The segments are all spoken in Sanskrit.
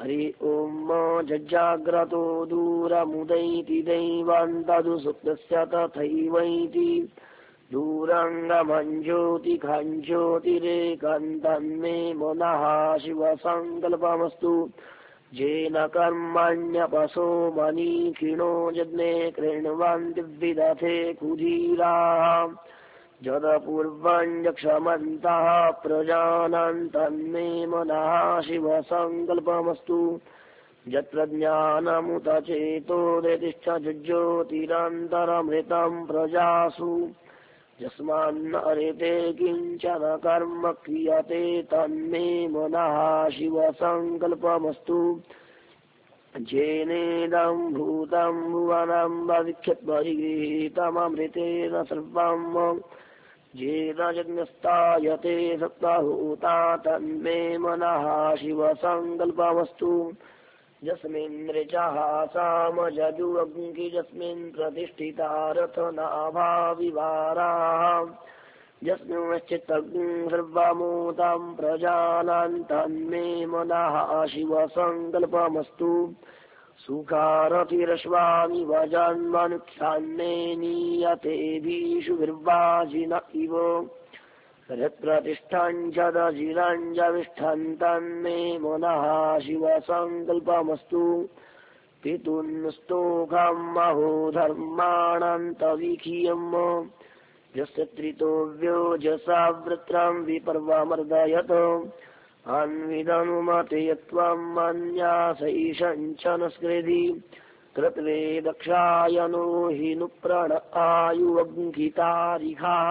हरि ओम् जज्जाग्रतो दूरमुदैति दैवान्तदु सुप्तस्य तथैवैति दूरङ्गमञ्ज्योतिखञ्ज्योतिरेकन्तन्मे मनः शिवसङ्कल्पमस्तु येन कर्मण्यपसो मनीषिणो यज्ञे कृण्वन्ति विदथे कुधीराः जदपूर्वञ्जक्षमन्तः प्रजानन्तन्मे मनः शिवसङ्कल्पमस्तु यत्र ज्ञानमुत चेतो दृतिश्च ज्योतिरन्तरमृतम् प्रजासु यस्मान्न अरिते किञ्चन कर्म क्रियते तन्मे मनः शिवसङ्कल्पमस्तु येनेदं भूतं भुवनं भविष्यद्परिगृहीतममृतेन सर्वम् येन यज्ञस्तायते सप्तहूता तन्मे मनः शिवसङ्कल्पमस्तु यस्मिन् ऋचः सामजजुअग्नि यस्मिन् प्रतिष्ठिता रथनाभाविवाराः यस्मिंश्चित्तग्निं सर्वमूतं प्रजानान् तन्मे मनः शिवसङ्कल्पमस्तु सुखारतिरश्वानि वजन्मनुक्षान्ने नीयतेभिषुभिर्वाजिन इव हृत्प्रतिष्ठञ्चदजिरञ्जविष्ठन् तन्मे मनः शिवसङ्कल्पमस्तु पितुन्स्तोखं महो धर्माणन्तवीखियम् यस्य त्रितोऽव्योजसा वृत्रं विपर्वमर्दयत् अन्विदनुमते यत्त्वम् अन्यासैषञ्चन स्कृधि कृत्वे दक्षायनो हि नुप्रण आयुवङ्कितारिखाः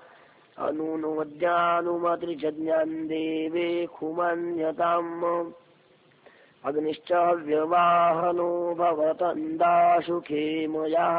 अनुनोद्यानुमतिर्जज्ञान् देवे खुमन्यताम् अग्निश्च व्यवाहनो भवतन्दाशु खेमयः